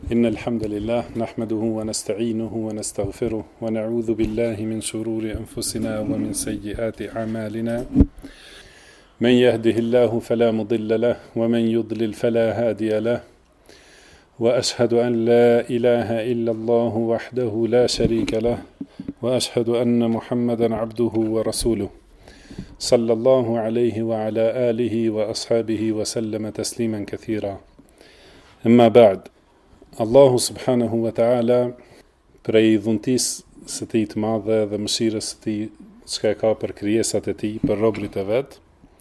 إن الحمد لله نحمده ونستعينه ونستغفره ونعوذ بالله من شرور أنفسنا ومن سيئات أعمالنا من يهده الله فلا مضل له ومن يضلل فلا هادي له وأشهد أن لا إله إلا الله وحده لا شريك له وأشهد أن محمدا عبده ورسوله صلى الله عليه وعلى آله وأصحابه وسلم تسليما كثيرا. أما بعد, Allahu subhanahu wa ta'ala prej dhuntisë së tij të madhe dhe mëshirës së tij çka ka për krijesat e tij, për robërit e vet,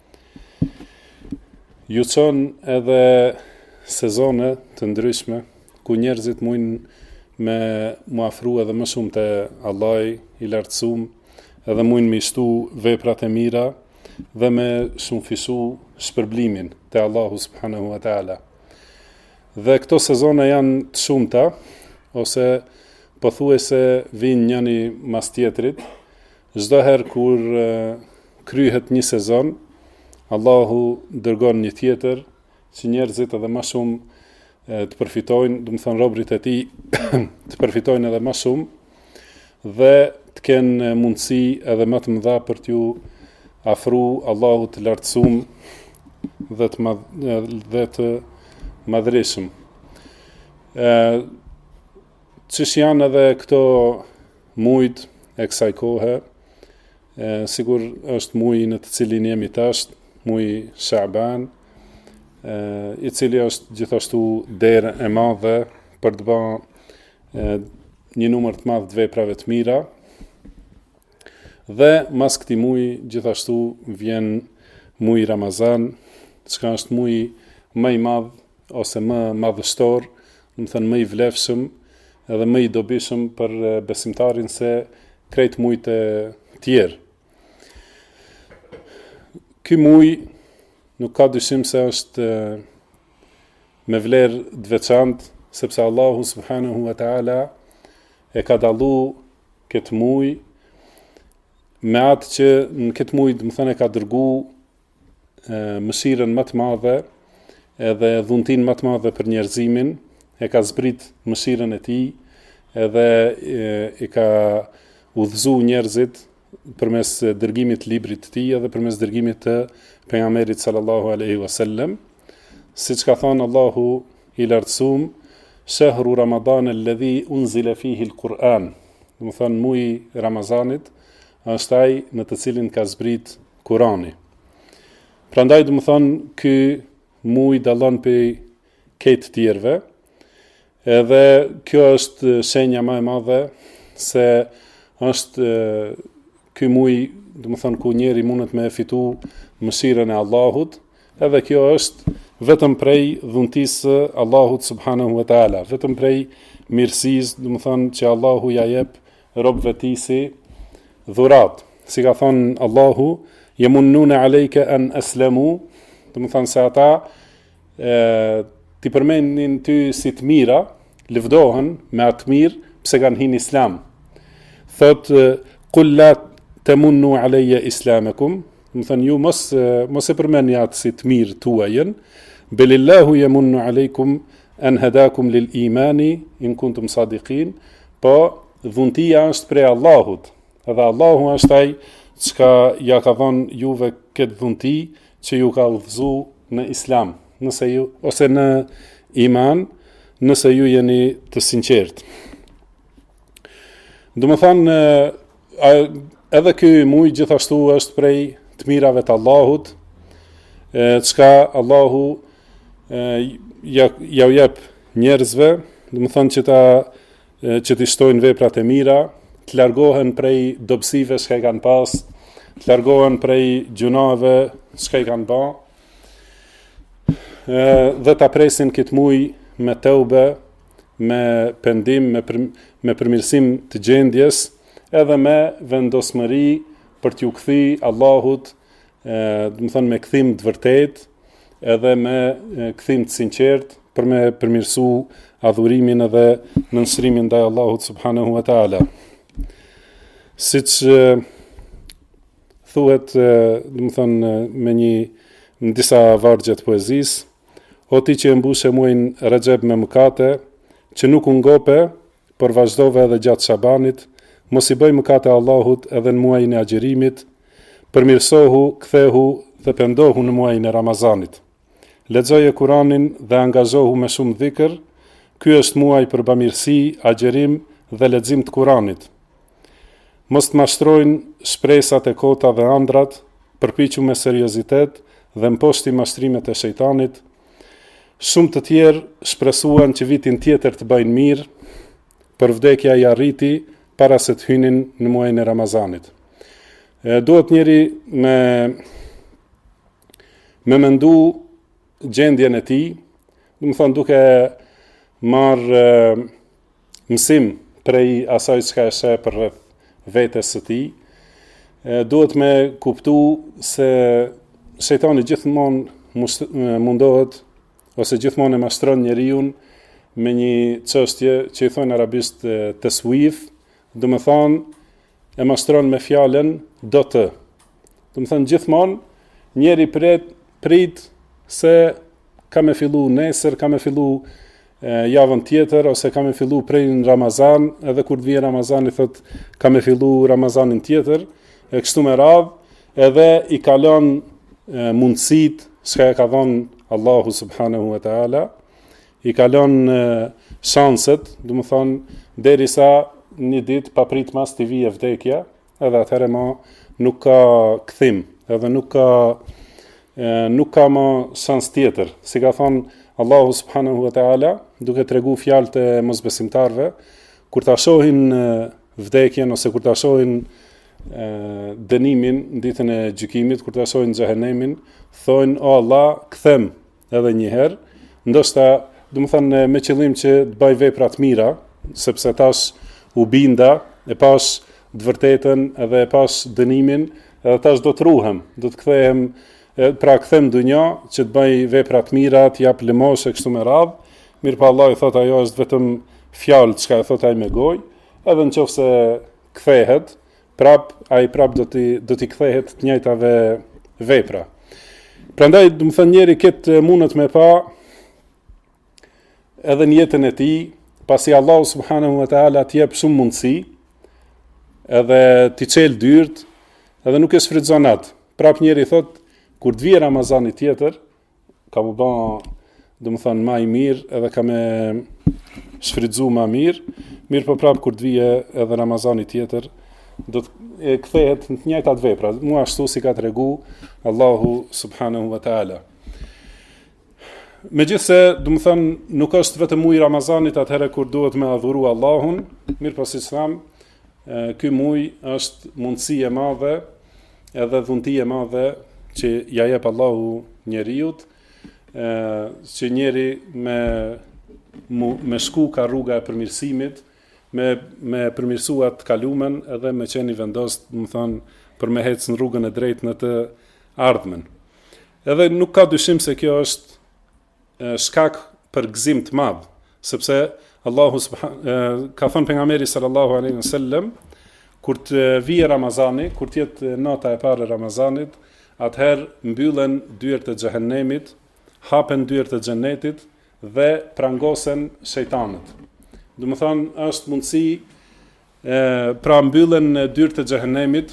ju çon edhe sezone të ndryshme ku njerëzit mujnë me mu afru edhe më shumë te Allahi i lartësuar, edhe mujnë me shtu veprat e mira dhe me shumëfisu shpërblimin te Allahu subhanahu wa ta'ala. Dhe këto sezone janë të shumta, ose pothuajse vinë njëri mas tjetrit. Çdo herë kur kryhet një sezon, Allahu dërgon një tjetër që njerëzit edhe më shumë të përfitojnë, do të thonë robërit e tij të përfitojnë edhe më shumë dhe të kenë mundësi edhe më të mëdha për t'ju afru Allahut të lartësuar dhe të madhreshëm. Çish janë edhe këto mujt e kësaj kohe, sigur është muji në të cilin jemi tash, muji Shaaban, i cili është gjithashtu derë e madhe për të bërë një numër të madh të veprave të mira. Dhe mas këtij muji gjithashtu vjen muji Ramazan, që është muji më i madh ose më madhështor, do të thënë më i vlefshëm edhe më i dobishëm për besimtarin se krejt mujt e tjerë. Ky muj nuk ka dyshim se është me vlerë të veçantë, sepse Allahu subhanahu wa ta'ala e ka dallu këtë muj me atë që në këtë muj, do të thënë, e ka dërgu mëshirën më të madhe edhe dhuntin më të madhe për njerëzimin, e ka zbrit mëshirën e tij, edhe i ka udhëzu njerëzit përmes dërgimit të librit të tij edhe përmes dërgimit të pejgamberit sallallahu alaihi wasallam, siç ka thënë Allahu i lartësuar, shahru Ramadan alladhi unzila fihi al-Quran, do të thonë muji i Ramazanit është ai në të cilin ka zbrit Kurani. Prandaj do të thonë ky muj dallon prej këtë tjerëve, edhe kjo është shenja më e madhe se është ky muj, do të thonë, ku njeri mundet me fitu mëshirën e Allahut, edhe kjo është vetëm prej dhuntisë Allahut subhanahu wa ta'ala, vetëm prej mirësisë, do të thonë, që Allahu ja jep robëve tij si dhurat. Si ka thonë Allahu, yamunnuna alayka an aslamu, do të thonë se ata ti përmendin ty si të mira, lëvdohen me atë mirë pse kanë hyrë në Islam. Thot qul la tamunnu alayya islamakum, do të thonë ju mos e përmendni atë si të mirë tuajën, belillahu yamunnu alaykum an hadakum lil imani in kuntum sadiqin, po dhuntia është prej Allahut, edhe Allahu është ai çka ja ka dhënë juve këtë dhunti që ju ka udhëzu në Islam, nëse ju, ose në iman, nëse ju jeni të sinqert. Do të thonë, edhe ky muj gjithashtu është prej të mirave të Allahut, çka Allahu ja u jep njerëzve, do të thonë që të shtojnë veprat e mira, të largohen prej dobësive që i kanë pas, të largohen prej gjunave që i kanë bërë, dhe ta presin këtë muj me teube, me pendim, me përmirësim të gjendjes, edhe me vendosmëri për t'ju kthy Allahut, do të thonë me kthim të vërtet, edhe me kthim të sinqert, për me përmirësu adhurimin edhe nënshtrimin ndaj Allahut subhanahu wa ta'ala. Siç thuhet, do të thonë me në disa vargje të poezisë, o ti që e mbushe muajin Rexhep me mëkate, që nuk u ngope, por vazhdove edhe gjatë Shabanit, mos i bëj mëkate Allahut edhe në muajin e agjerimit, përmirësohu, kthehu dhe pendohu në muajin e Ramazanit. Lexoje Kuranin dhe angazhohu me shumë dhikr. Ky është muaj për bamirësi, agjerim dhe lexim të Kuranit. Mos të mashtrojnë shpresat e kota dhe ëndrat, përpiqu me seriozitet dhe mposhti mashtrimet e shejtanit. Shumë të tjerë shpresuan që vitin tjetër të bëjnë mirë, për vdekja i arriti para se të hynin në muajin e Ramazanit. Duhet njeri me mendu gjendjen e tij, do të thonë duke marrë mësim prej asaj çka e sheh për rreth vetes së tij. Duhet me kuptu se shejtani gjithmonë mundohet ose gjithmonë e mashtron njeriu me një çështje që i thonë arabisht taswif, do të thonë e mashtron me fjalën do të. Do të thonë gjithmonë njeri prit se ka me fillu nesër, ka me fillu javën tjetër, ose ka me fillu prej në Ramazan, edhe kur të vije Ramazani thot ka me fillu Ramazanin tjetër, e kështu me radhë, edhe i kalon mundësit çka e ka dhënë Allahu subhanahu wa taala, i kalon shanset, do të thonë derisa një ditë paprit mas të vije vdekja, edhe atëherë më nuk ka kthim, edhe nuk ka më shans tjetër. Si ka thonë Allahu subhanahu wa taala, duke tregu fjalët e mosbesimtarve, kur ta shohin vdekjen ose kur ta shohin dënimin në ditën e gjykimit, kur ta shohin xhehenemin, thonë o Allah, kthem edhe një herë, ndoshta do të thonë me qëllim që të bëj vepra të mira, sepse tash u binda, e pash të vërtetën edhe e pash dënimin, edhe tash do të ruhem, do të kthehem, pra kthem dunja që të bëj vepra të mira, të jap lëmosh e kështu me radhë. Mirë pa Allah i thot ajo është vetëm fjalë çka e thot ai me gojë, edhe nëse kthehet, ai prap do t'i kthehet të njëjtave vepra. Prandaj do të thonë njeri këtë mundet me pa edhe në jetën e tij, pasi Allahu subhanahu wa taala t'i jep shumë mundësi, edhe t'i çel dyrt, edhe nuk e shfrytëzon atë. Prap njeri thot kur të vijë Ramazani tjetër, ka më bë, do të thonë, më i mirë, edhe ka me shfrytëzu më mirë po prap kur të vijë edhe Ramazani tjetër, do të kthehet në të njëjtat vepra, mua ashtu si ka tregu Allahu subhanahu wa taala. Megjithse, do të thonë, nuk është vetëm muaji i Ramazanit atëherë kur duhet me adhuru Allahun, mirë po siç tham, ky muaj është mundësi e madhe edhe dhunti e madhe që ja jep Allahu njeriut, që njeri me shku ka rruga e përmirësimit, me përmirësuat të kalumen edhe me qeni vendost, më thonë, për me hecë në rrugën e drejtë në të ardhmen. Edhe nuk ka dyshim se kjo është shkak për gëzim të madh, sepse Allahu ka thënë pejgamberi sallallahu alaihi wasallam, kur të vijë Ramazani, kur të jetë nata e parë e Ramazanit, atëherë mbyllen dyert e xhehenemit, hapen dyert e xhenetit dhe prangosen shejtanët. Do të thonë, është mundësi pra mbyllen dyert e xhehenemit,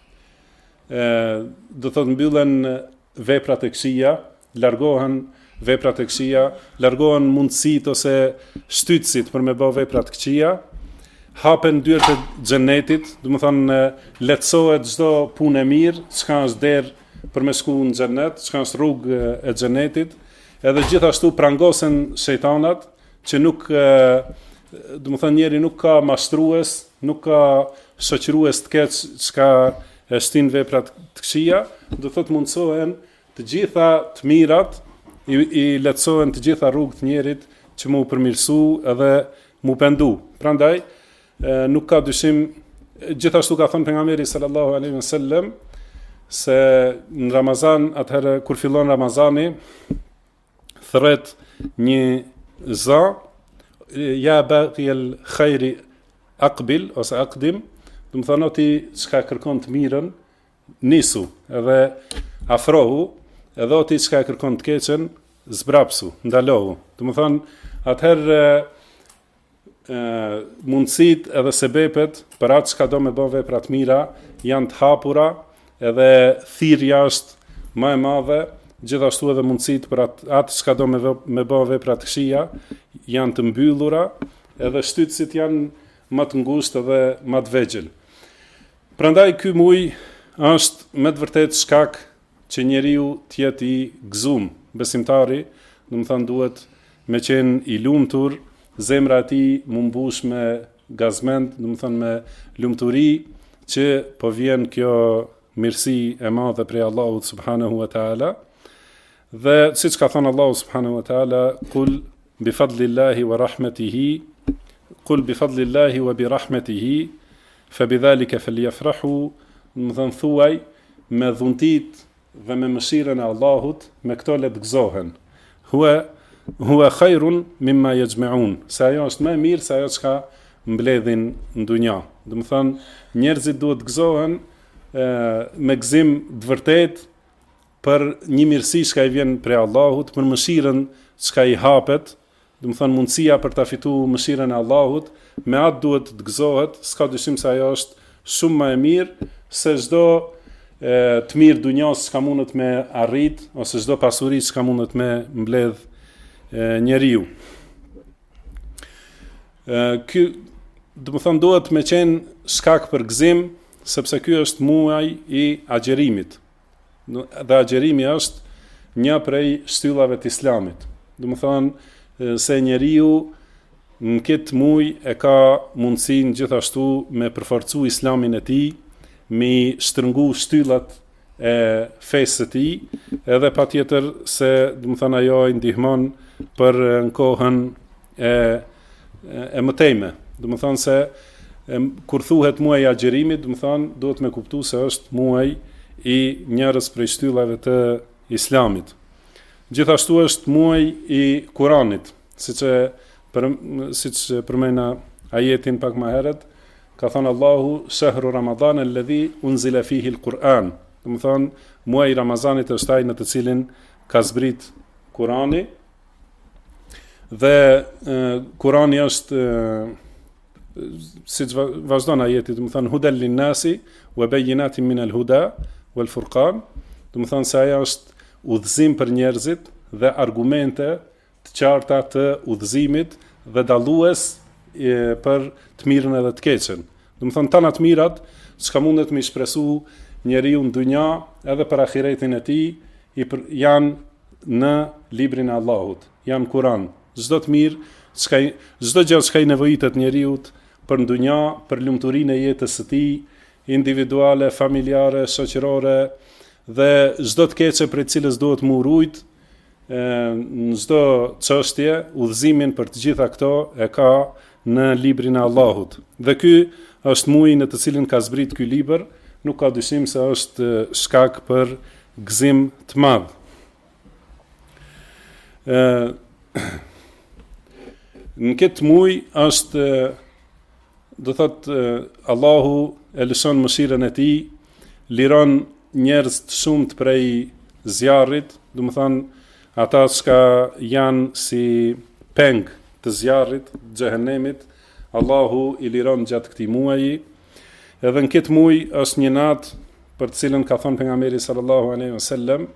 do thotë mbyllen veprat e këqija, largohen veprat e këqija, largohen mundësit ose shtytësit për me bë veprat këqija, hapen dyert e xhenetit, do të thonë lehtësohet çdo punë e mirë, çka është derë për me shku në xhenet, çka është rrugë e xhenetit, edhe gjithashtu prangosen shejtanat, që nuk, do të thonë njeri nuk ka mashtrues, nuk ka shoqërues të keq çka e shtin veprat të këqija, do thotë mundsohen të gjitha të mirat, i lehtësohen të gjitha rrugët të njerit që mu përmirësu edhe mu pendu. Prandaj nuk ka dyshim, gjithashtu ka thënë pejgamberi sallallahu alaihi wasallam se në Ramazan, atëherë kur fillon Ramazani, thret një za, ja baqi el khairi aqbil ose aqdim, do të thonë ti çka kërkon të mirën, nisu, edhe afrohu, edhe ti çka kërkon të keqen, zbrapsu, ndalohu. Do të thonë atëherë mundësit edhe sebepet për atë çka do me bë vepra të mira janë të hapura, edhe thirrja është më e madhe, gjithashtu edhe mundësit për atë çka do me bë vepra të këqija janë të mbyllura, edhe shtytësit janë më të ngushtë edhe më të vegjël. Prandaj ky muaj është me të vërtetë shkak që njeriu të jetë i gëzuar, besimtari, domethënë duhet me qenë i lumtur, zemra e tij mu mbush me gazmend, domethënë me lumturi, që po vjen kjo mirësi e madhe prej Allahut subhanahu wa taala. Dhe siç ka thënë Allahu subhanahu wa taala, "Kul bi fadlillahi wa rahmatihi, kul bi fadlillahi wa bi rahmatihi, fa bidhalika falyafrahu", domethënë thuaj me dhuntit dhe me mëshirën e Allahut, me këto le të gëzohen. Huwa khairun mimma yajma'un. Se ajo është më e mirë se ajo çka mbledhin në dunja. Domethënë njerëzit duhet të gëzohen me gëzim të vërtet për një mirësi që i vjen prej Allahut, për mëshirën që i hapet, domethënë mundësia për ta fituar mëshirën e Allahut, me atë duhet të gëzohet, s'ka dyshim se ajo është shumë më e mirë se çdo të mirë dunjas që ka mundet me arrit, ose çdo pasuri që ka mundet me mbledh njeriu. Ky domethënë duhet me qenë shkak për gëzim, sepse ky është muaj i agjerimit. Dhe agjerimi është një prej shtyllave të Islamit. Domethënë se njeriu në këtë muaj e ka mundësinë gjithashtu me përforcu Islamin e tij, me shtrëngu shtyllat e fesë të tij, edhe patjetër se domethënë ajo i ndihmon për në kohën e mëtejme. Domethënë se kur thuhet muaji i agjerimit, domethënë duhet me kuptu se është muaj i njërës prej shtyllave të Islamit. Gjithashtu është muaj i Kuranit, siç përmena ajetin pak më herët, ka thënë Allahu, "Shahru Ramadan alladhi unzila fihi al-Quran". Domethënë muaji i Ramazanit është ai në të cilin ka zbrit Kurani, dhe Kurani është siç vazhdon ajeti, domethënë hudal lin-nasi wa bayyinatin min al-huda wal-furqan, domethënë se ajo është udhëzim për njerëzit dhe argumente të qarta të udhëzimit dhe dallues për të mirën edhe të keqen. Domethënë tana të mirat çka mundet me shpresu njeriu në dunja edhe për ahiretin e tij janë në librin e Allahut, janë Kur'an. Çdo të mirë, çdo gjë që i nevojitet njeriu për në dunja, për lumturinë e jetës së tij, individuale, familjare, shoqërore, dhe çdo të keqe për cilës duhet më urujt, në çdo çështje, udhëzimin për të gjitha këto e ka në librin e Allahut. Dhe ky është muaji në të cilin ka zbrit ky libër, nuk ka dyshim se është shkak për gëzim të madh. Në këtë muaj është, do thot, Allahu e lëshon mëshirën e tij, liron njerëz të shumt prej zjarrit, do të thënë ata që janë si peng të zjarrit, xhehenemit, Allahu i liron gjatë këtij muaji. Edhe në këtë muaj është një natë për të cilën ka thënë pejgamberi sallallahu alaihi wasallam,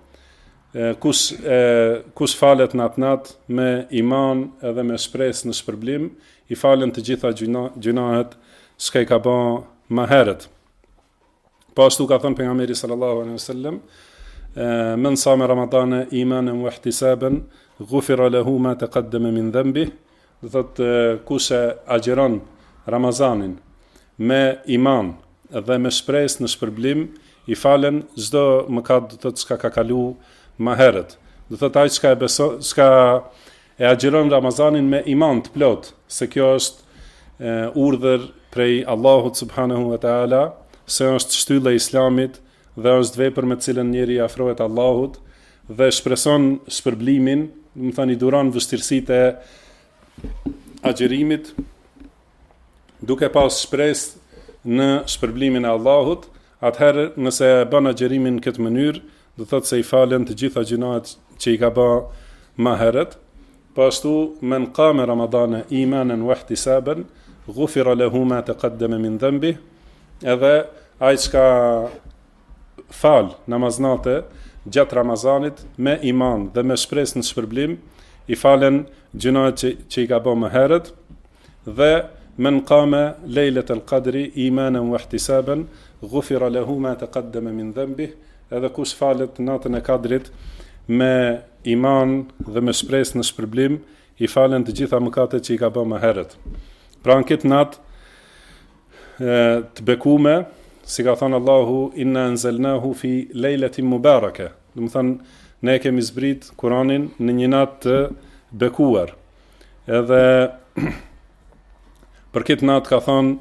kush falet në atë natë me iman edhe me shpresë në shpërblim, i falen të gjitha gjunahet që i ka bën më herët. Po ashtu ka thënë pejgamberi sallallahu alaihi wasallam, men sama ramadana imanan wa ihtisaban ghufira lahu ma taqaddama min dhanbihi. Do thotë kush e agjeron Ramazanin me iman dhe me shpresë në shpërblim, i falen çdo mëkat do të thotë çka ka kalu më herët. Do thotë ai çka e agjeron Ramazanin me iman të plot, se kjo është urdhër prej Allahut subhanahu wa taala, se është shtylla e Islamit dhe është vepër me të cilën njeriu i afrohet Allahut dhe shpreson shpërblimin, do të thënë i duron vështirësitë e agjerimit, duke pas shpresë në shpërblimin e Allahut. Atëherë nëse e bën agjerimin në këtë mënyrë, do thotë se i falen të gjitha gjunahet që i ka bërë më herët. Po ashtu men qama Ramadana imanan wa ihtisaban ghufira lahu ma taqaddama min dhanbi, edhe ai çka fal namaznate gjatë Ramazanit me iman dhe me shpresë në shpërblim, i falen gjunat që i ka bërë më herët. Dhe men qama lejlet al qadri imanan wa ihtisaban ghufira lahu ma taqaddama min dhanbi, edhe kush falet natën e Kadrit me iman dhe me shpresë në shpërblim, i falen të gjitha mëkatet që i ka bërë më herët. Pra në këtë natë të bekume, si ka thënë Allahu, inna anzalnahu fi lejletin mubarake. Do të thënë, ne kemi zbrit Kur'anin në një natë të bekuar. Edhe për këtë natë ka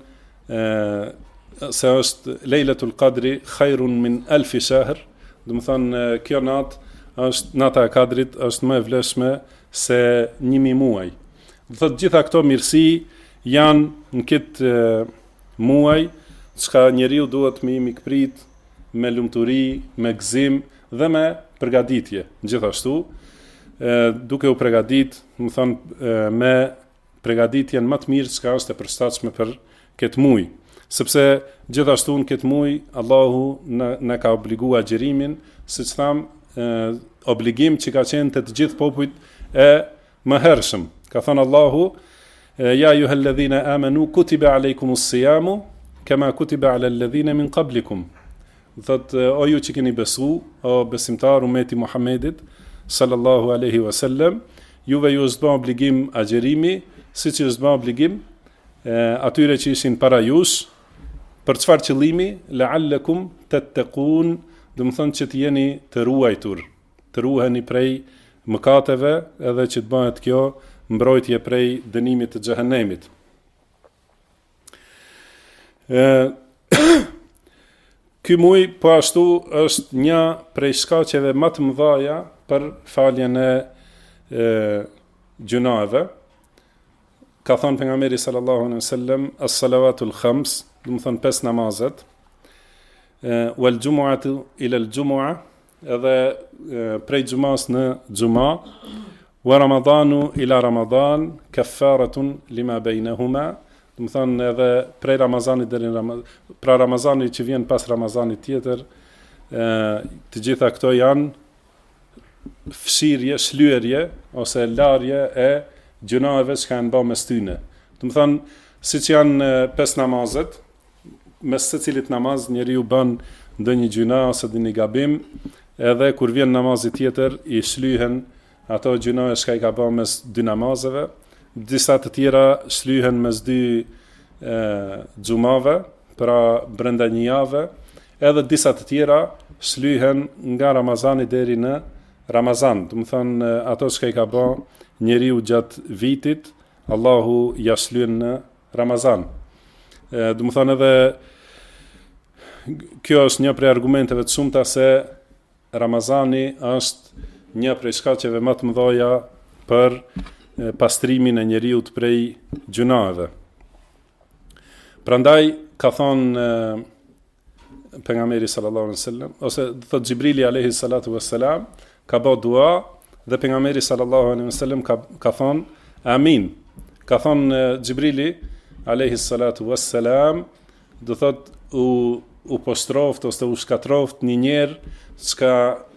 thënë se është lejletul qadri khairun min alfi shahr. Do të thënë, kjo natë është nata e Kadrit, është më e vlefshme se 1000 muaj. Do thotë gjitha këto mirësi janë në këtë muaj, çka njeriu duhet me i mikprit me lumturi, me gëzim dhe me përgatitje. Gjithashtu, duke u përgatit, do thonë me përgatitjen më të mirë çka është e përshtatshme për këtë muaj. Sepse gjithashtu në këtë muaj Allahu na ka obliguar agjërimin, siç tham, obligim që ka qenë të gjithë popujt e mëhershëm. Ka thënë Allahu, ja ayyuhalladhina amanu kutiba alaykumus siyamu kama kutiba alal ladhina min qablikum. Thotë, o ju që keni besu, o besimtar ummeti Muhammedit sallallahu alaihi wasallam, juve ju është bërë obligim agjërimi, siç është bërë obligim atyre që ishin para jush. Për çfarë qëllimi? La'allakum tattaqun, do të thonë që të jeni të ruajtur, të ruheni prej mëkateve, edhe që të bëhet kjo mbrojtje prej dënimit të xhehenemit. Ky muaj po ashtu është një prej shkaqeve më të mëdha për faljen e gjunave. Ka thënë pejgamberi sallallahu alaihi wasallam, as-salawatul khams, do të thonë 5 namazet, wal jumu'atu ila al jumu'a, edhe prej xumas në xuma, wa ramadanu ila ramadan kaffaratun lima bainahuma, do të thonë edhe prej Ramazanit deri në Ramazan, pra Ramazani që vjen pas Ramazanit tjetër, të gjitha këto janë fshirje, shlyerje ose larje e gjunave që kanë bërë mes tyne. Do të thonë, siç janë 5 namazet, mes secilit namaz njeriu bën ndonjë gjuna ose ndonjë gabim, edhe kur vjen namazi tjetër i shlyhen ato gjuna që i ka bërë mes 2 namazeve. Disa të tjera shlyhen mes 2 xumave, pra brenda një jave, edhe disa të tjera shlyhen nga Ramazani deri në Ramazan. Do të thonë, ato që i ka bërë njeriu gjatë vitit, Allahu ja shlyen në Ramazan. Do të thonë edhe kjo është një prej argumenteve të shumta se Ramazani është një prej shkaqeve më të mëdha për pastrimin e njeriut prej gjunave. Prandaj ka thonë pejgamberi sallallahu alaihi wasallam, ose thot Xhibrili alayhi salatu wassalam, ka bë dua dhe pejgamberi sallallahu alaihi wasallam ka thonë amin. Ka thonë Xhibrili alayhi salatu wassalam, do thot u postroft ose u shkatroft një njerë çka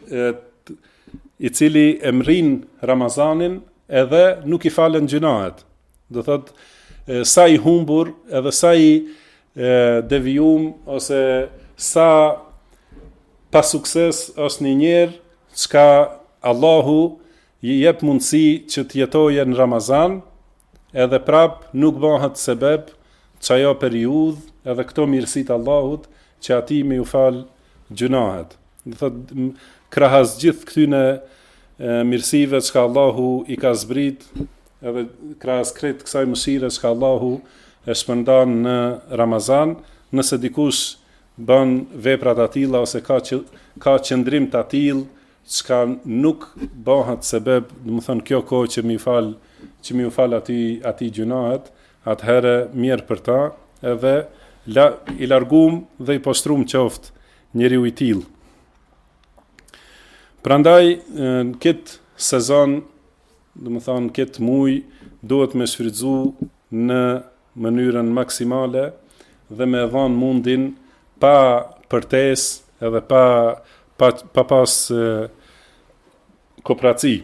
i cili e mrin Ramazanin edhe nuk i falen gjunahet. Do thot, sa i humbur edhe sa i devijum ose sa pa sukses është një njerë çka Allahu i jep mundësi që të jetojë në Ramazan, edhe prap nuk bëhet sebeb çajo periudhë edhe këto mirësit Allahut që ati me ju fal gjunahet. Do thot, krahas gjithë këtyne mirësive që Allahu i ka zbrit, edhe krahas krejt kësaj mëshire që Allahu e shpërndan në Ramazan, nëse dikush bën veprat atilla ose ka qëndrim të atill që nuk bëhet sebeb, do të thonë kjo kohë që mi u fal ati gjunahet, atëherë mirë për ta, edhe i largum dhe i postrum qoftë njeriu i tillë. Prandaj në këtë sezon do më thonë këtë muj duhet me shfrytzu në mënyrën maksimale dhe me dhanë mundin pa përtesë edhe pa pas kooperaci.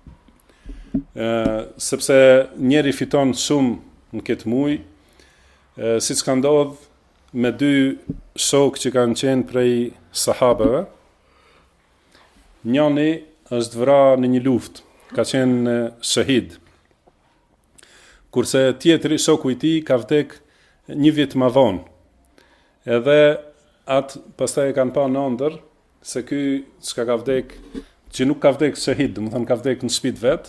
Sepse njeri fiton shumë në këtë muj, siç ka ndodhur me dy shokë që kanë qenë prej sahabeve. Njëri është vrarë në një luftë, ka qenë shahid. Kurse tjetri, shoku i tij, ka vdek një vit më vonë. Edhe atë pastaj e kanë pa në ëndër se ky çka ka vdek, që nuk ka vdek shahid, do të thonë ka vdek në shtëpi vet.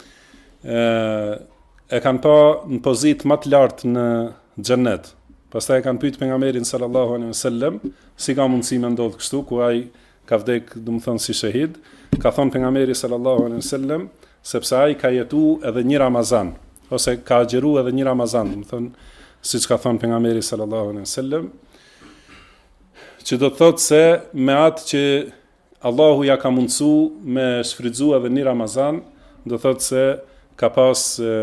E kanë pa në pozitë më të lartë në xhennet. Pastaj e kanë pyet pejgamberin sallallahu alaihi wasallam si ka mundësi me ndodh kështu ku ai ka vdek, do të thonë si shahid. Ka thonë pejgamberi sallallahu alaihi wasallam sepse ai ka jetu edhe një Ramazan ose ka agjeru edhe një Ramazan, do të thonë siç ka thonë pejgamberi sallallahu alaihi wasallam, që do të thotë se me atë që Allahu ja ka mundësu me shfrytzu edhe një Ramazan, do të thotë se ka pas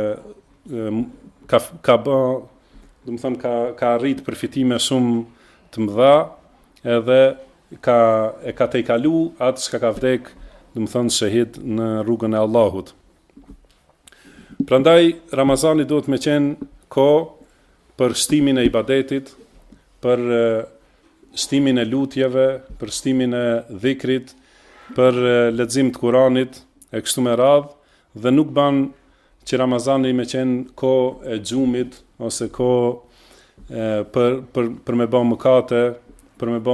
ka bë, do të thonë ka arrit përfitime shumë të mëdha, edhe e ka tejkalu atë që ka vdek, do të thonë shahid në rrugën e Allahut. Prandaj Ramazani duhet me qenë kohë për shtimin e ibadetit, për shtimin e lutjeve, për shtimin e dhikrit, për lexim të Kuranit e kështu me radhë, dhe nuk ban që Ramazani me qenë kohë e xhumit ose kohë për me bë mëkate, për me bë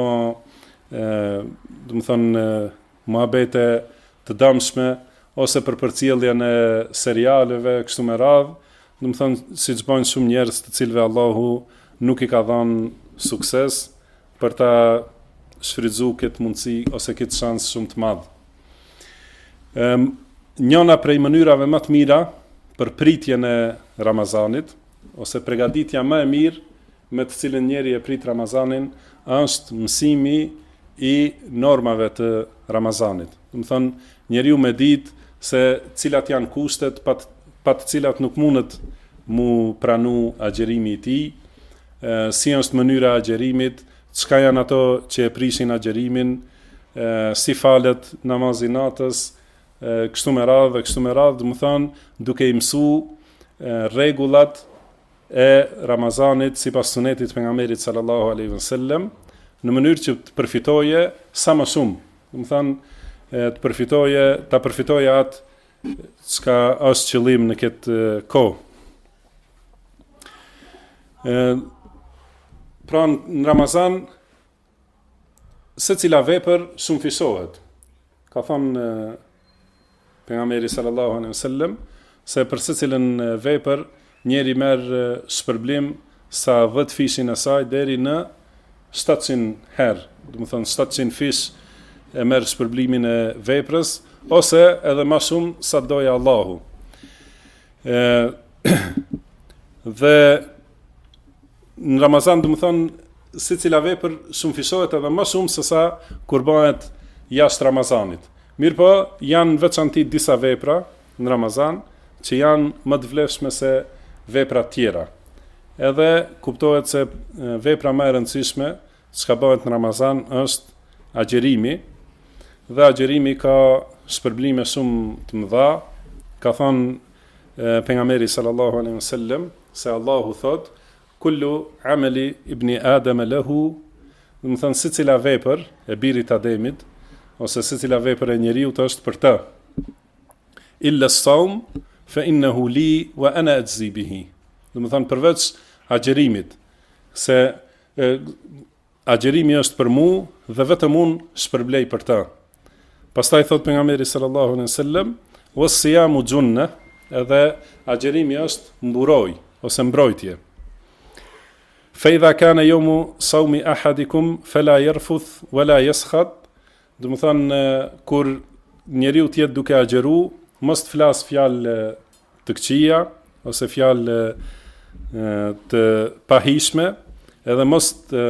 do të thonë muhabete të dëmshme ose për përcjelljen e serialeve kështu me radhë, do të thonë siç bën shumë njerëz të cilëve Allahu nuk i ka dhënë sukses për ta shfrytzu këtë mundësi ose këtë shans shumë të madh. Njëna prej mënyrave më të mira për pritjen e Ramazanit ose përgatitja më e mirë me të cilën njeri e prit Ramazanin është mësimi i normave të Ramazanit. Do të thonë njeriu me ditë se cilat janë kushtet pa të cilat nuk mundet mu pranu agjerimi i tij, si është mënyra e agjerimit, çka janë ato që e prishin agjerimin, si falet namazi natës, kështu me radhë, do të thonë duke i mësu rregullat e Ramazanit sipas sunetit pejgamberit sallallahu alaihi wasallam, në mënyrë që të përfitoje sa më shumë. Do të thonë ta përfitoje atë çka është qëllim në këtë kohë. Pra në Ramazan secila vepër shumëfisohet. Ka thonë pejgamberi sallallahu alaihi wasallam se për secilën vepër njeri merr shpërblim sa 10 fishin e saj deri në 700 herë. Do të thonë 700 fish e merr shpërblimin e veprës ose edhe më shumë sa doja Allahu. Dhe në Ramazan, do të thonë secila vepër shumëfisohet edhe më shumë se sa kur bëhet jashtë Ramazanit. Mirpo janë veçanti disa vepra në Ramazan që janë më të vlefshme se vepra tjera. Edhe kuptohet se vepra më e rëndësishme që bëhet në Ramazan është agjerimi, dhe agjerimi ka shpërblime shumë të mëdha. Ka thonë pejgamberi sallallahu alaihi wasallam se Allahu thot kullu amali ibni Adem lahu, do të thonë secila vepër e birit Ademit ose secila vepër e njeriut është për të. Illa as-sawm fa innahu li wa ana ajzi bihi. Do të thonë përveç agjerimit, se agjerimi është për mu dhe vetëm unë shpërblej për të. Pastaj thot pejgamberi sallallahu alaihi wasallam was-siyamu junna, edhe agjerimi është mburoj ose mbrojtje. Fa idha kana yawmu sawmi ahadikum fala yarfuth wala yaskhat, do të thonë kur njeriu të jetë duke agjeru, mos të flas fjalë të këqija ose fjalë të pahishme, edhe mos të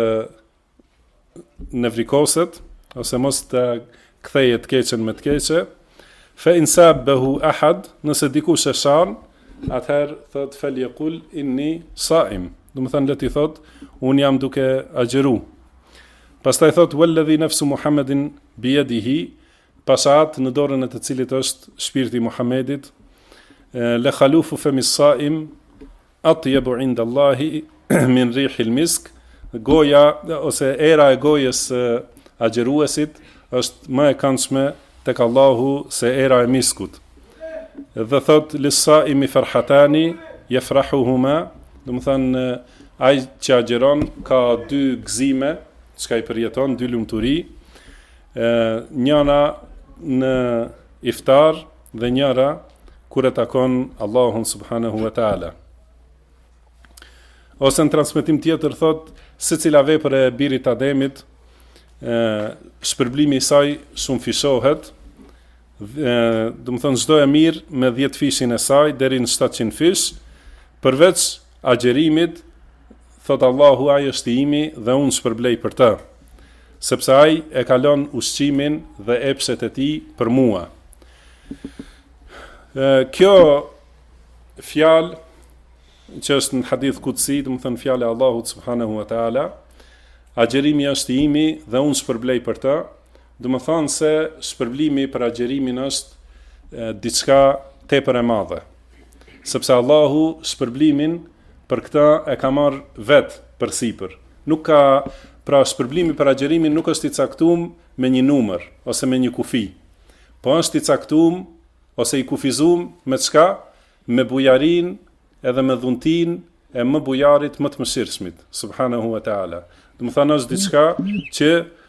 nevrikoset ose mos të kthejet të keqen me të keqe. Fa in sabbahu ahad, nëse dikush e shan, atëherë thot falyaqul inni saim. Do të thënë leti thot un jam duke agjëru. Pastaj thot walladhi nafsu Muhammedin biyadihi, pasat në dorën e të cilit është shpirti i Muhamedit, la khalufu fami saim atyabu inda Allahi min rihil misk, goja ose era e gojës agjëruesit është më e këndshme tek Allahu se era e miskut. Dhe thot lis-saimi farhatani yafrahuhuma, do të thënë ai që agjeron ka dy gëzime çka i përjeton, dy lumturi, njëra në iftar dhe njëra kur e takon Allahun subhanahu wa taala. Ose në transmetim tjetër thot secila vepër e birit Ademit, shpërblimi i saj shumë fishohet, do të thonë çdo e mirë me 10 fishin e saj deri në 700 fish, përveç agjerimit, thot Allahu ai është imi dhe unë shpërblej për të, sepse ai e kalon ushqimin dhe epshet e tij për mua. Kjo fjalë që është në hadith kutsi, do të thënë fjala e Allahut subhanahu wa taala, agjerimi është imi dhe unë shpërblej për të, do të thonë se shpërblimi për agjerimin është diçka tepër e madhe, sepse Allahu shpërblimin për këtë e ka marrë vet përsipër. Nuk ka, pra shpërblimi për agjerimin nuk është i caktuar me një numër ose me një kufi, po është i caktuar ose i kufizuar me çka? Me bujarin edhe me dhuntin e më bujarit më të mëshirshmit, subhanahu wa ta'ala. Do të thonë është diçka që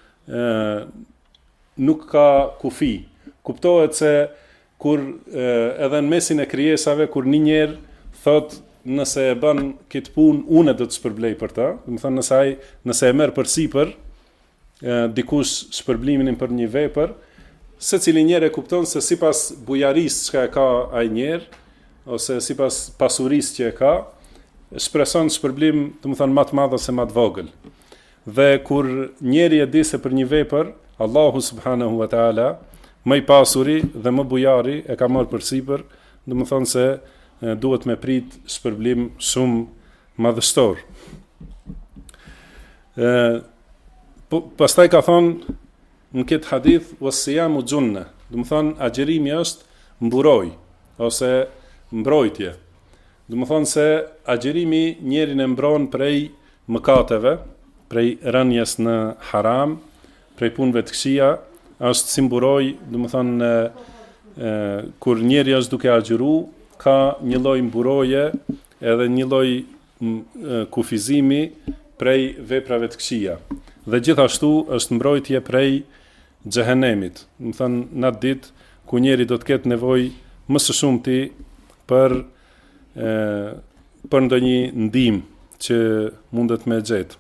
nuk ka kufi. Kuptohet se kur edhe në mesin e krijesave, kur një njerë thot nëse e bën këtë punë, unë do të shpërblej për ta, do të thonë nëse e merr përsipër dikush shpërblimin për një vepër, secili njerë e kupton se sipas bujarisë që ka ai njerë, ose sipas pasurisë që e ka, shpreson shpërblim, do të thonë më të madh ose më të vogël. Dhe kur njeri e di se për një vepër, Allahu subhanahu wa taala, më i pasuri dhe më bujari e ka marrë përsipër, do të thonë se duhet me prit shpërblim shumë madhështor. Pastaj ka thonë në këtë hadith was-siyamu junna, do të thonë agjerimi është mburoj ose mbrojtje. Do të thonë se agjerimi njerin e mbron prej mëkateve, prej rënjes në haram, prej punëve të këqija, është si mburoj, do të thonë kur njeri është duke agjëru, ka një lloj mburoje edhe një lloj kufizimi prej veprave të këqija. Dhe gjithashtu është mbrojtje prej xhehenemit. Do të thonë në atë ditë ku njeri do të ketë nevojë më së shumti për ndonjë ndihmë që mundet me gjetë.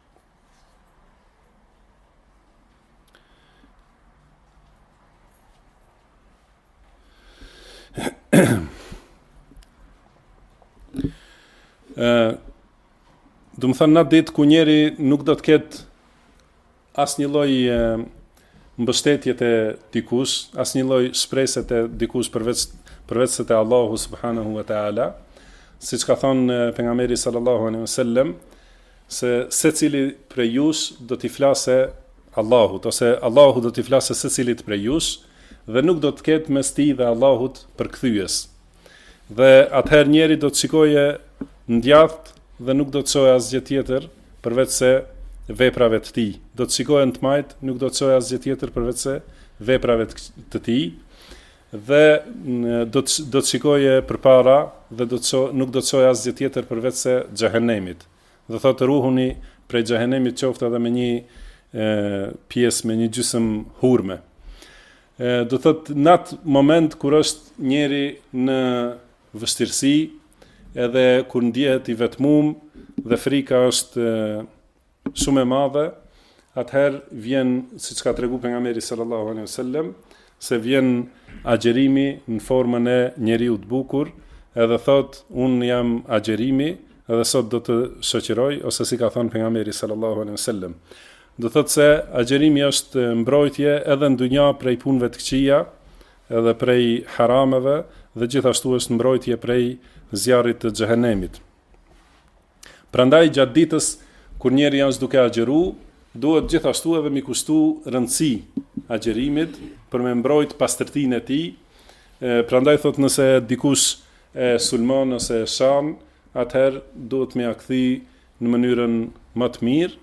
Do të thënë në ditë ku njeri nuk do të ketë asnjë lloj mbështetje te dikush, asnjë lloj shpresë te dikush përveç se te Allahu subhanahu wa taala, siç ka thënë pejgamberi sallallahu alaihi wasallam, se secili prej jush do t'i flasë Allahut, ose Allahu do t'i flasë secilit prej jush, dhe nuk do të ketë mes tij dhe Allahut përkthyes. Dhe atëherë njeri do të shikoje në djathtë dhe nuk do të çojë asgjë tjetër përveç se veprave të tij. Do të shikoje në të majt, nuk do të çojë asgjë tjetër përveç se veprave të tij. Dhe do të shikoje përpara dhe nuk do të çojë asgjë tjetër përveç se xhehenemit. Do thotë ruhuni prej xhehenemit qoftë edhe me një pjesë, me një gjysmë hurme. Do thotë në atë moment kur është njeri në vështirësi, edhe kur ndjehet i vetmuar dhe frika është shumë e madhe, atëherë vjen, siç ka treguar pejgamberi sallallahu alaihi wasallam, se vjen agjerimi në formën e njeriu të bukur, edhe thot unë jam agjerimi edhe sot do të shoqëroj, ose si ka thënë pejgamberi sallallahu alaihi wasallam. Do thot se agjerimi është mbrojtje edhe në dunja prej punëve të këqija, edhe prej harameve dhe gjithashtu është mbrojtje prej zjarrit të xhehenemit. Prandaj gjatë ditës kur njeri është duke agjeru, duhet gjithashtu edhe mi kushtu rëndësi agjerimit për me mbrojt pastërtinë e tij. Prandaj thot nëse dikush e sulmon ose e shan, atëherë duhet me ia kthy në mënyrën më të mirë,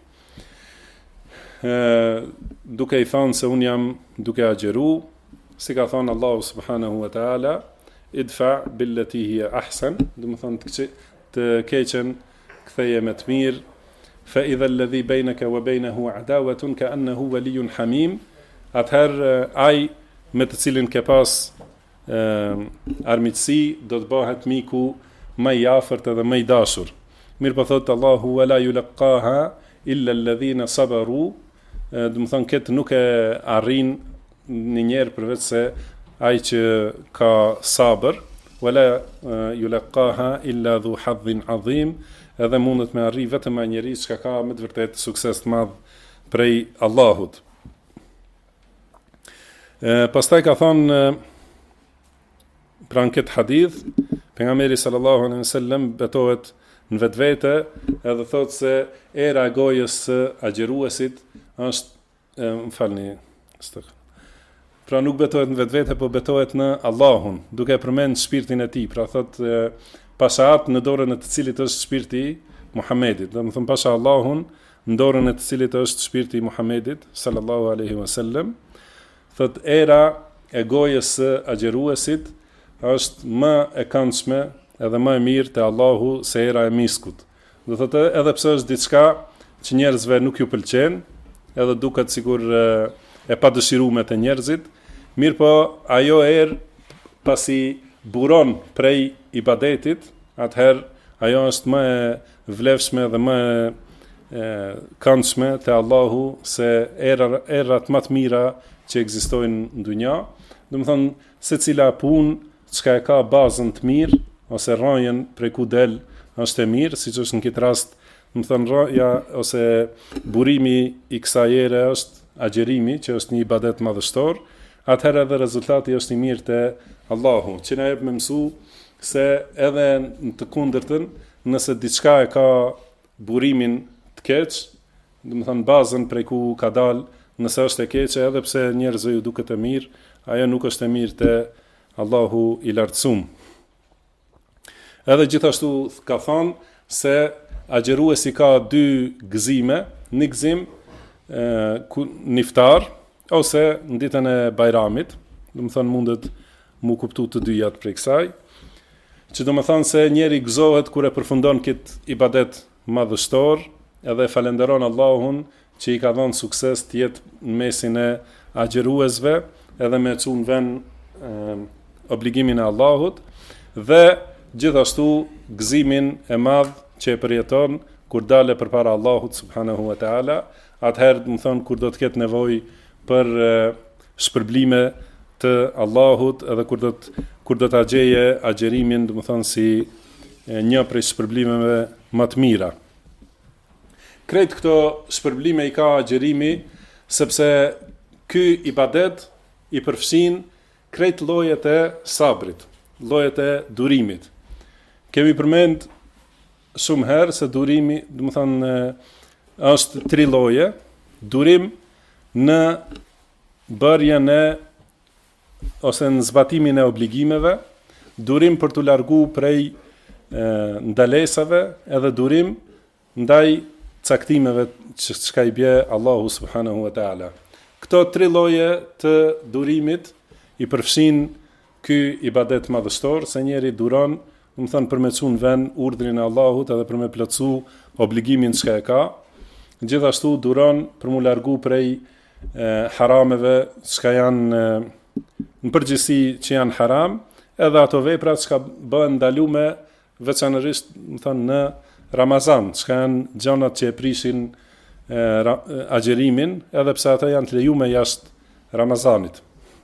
duke i thënë se unë jam duke agjeru, si ka thënë Allahu subhanahu wa taala, idfa billati hiya ahsan, do të thonë të keqen ktheje me të mirë, fa idha alladhi bainaka wa bainahu adawatun ka annahu waliyyun hamim, atëherë ai me të cilin ke pas armiqësi do të bëhet miku më i afërt edhe më i dashur. Mirë po thot Allahu wala yulqaha illa alladhina sabaru, do të thonë këtë nuk e arrin një njerë përveç se ai që ka sabër, wala yulqaha illa dhu hadhin adhim, edhe mundet me arri vetëm ai njeri që ka me të vërtet sukses të madh prej Allahut. Pastaj ka thonë pra në këtë hadith, pejgamberi sallallahu alaihi wasallam betohet në vetvete edhe thotë se era e gojës së agjeruesit është, pra nuk betohet në vetvete, po betohet në Allahun, duke përmend shpirtin e tij. Pra thotë pashaat në dorën e të cilit është shpirti Muhamedit. Do të thonë pasha Allahun në dorën e të cilit është shpirti Muhamedit sallallahu alaihi wasallam. Thotë era e gojës së agjeruesit është më e këndshme edhe më e mirë te Allahu se era e miskut. Do thotë edhe pse është diçka që njerëzve nuk ju pëlqen, edhe duket sikur e padëshiruar te njerëzit, mirë po ajo erë pasi buron prej ibadetit, atëherë ajo është më e vlefshme dhe më e këndshme te Allahu se erat më të mira që ekzistojnë në dunja. Do të thonë secila punë çka e ka bazën të mirë ose rrojën prej ku del është e mirë, siç është në këtë rast, do të thonë rroja ose burimi i kësaj ere është agjerimi, që është një ibadet madhështor, atëherë edhe rezultati është i mirë te Allahu, që na jep me mësu se edhe në të kundërtën, nëse diçka e ka burimin të keq, do të thonë bazën prej ku ka dalë, nëse është e keqe, edhe pse njerëzve ju duket e mirë, ajo nuk është e mirë te Allahu i lartësuar. Edhe gjithashtu ka thonë se agjeruesi ka dy gëzime, një gëzim niftar ose në ditën e Bajramit, do të thonë mundet mu kuptu të dyjat prej kësaj, që do të thonë se njeri gëzohet kur e përfundon këtë ibadet madhështor, edhe falenderon Allahun që i ka dhënë sukses të jetë në mesin e agjeruesve, edhe me çun vend obligimin e Allahut, dhe gjithashtu gëzimin e madh që e përjeton kur dale përpara Allahut subhanahu wa taala, atëherë do të thonë kur do të ketë nevojë për shpërblime të Allahut, edhe kur do ta gjeje agjerimin, do të thonë si një prej shpërblimeve më të mira. Krejt këto shpërblime i ka agjerimi, sepse ky ibadet i përfshin krejt llojet e sabrit, llojet e durimit. Kemi përmend shumë herë se durimi, do të thonë, është 3 lloje: durim në bërjen e ose në zbatimin e obligimeve, durim për të largu prej ndalesave, edhe durim ndaj caktimeve që i bje Allahu subhanahu wa taala. Këto 3 lloje të durimit i përfshin ky ibadet madhështor, se njeri duron, do të thonë, për me çun vend urdhrin e Allahut edhe për me plotsu obligimin që e ka. Gjithashtu duron për mu largu prej harameve që janë në përgjithësi që janë haram, edhe ato vepra që bëhen ndalume veçanërisht, do të thonë, në Ramazan, që janë gjanat që e prishin agjerimin, edhe pse ata janë të lejume jashtë Ramazanit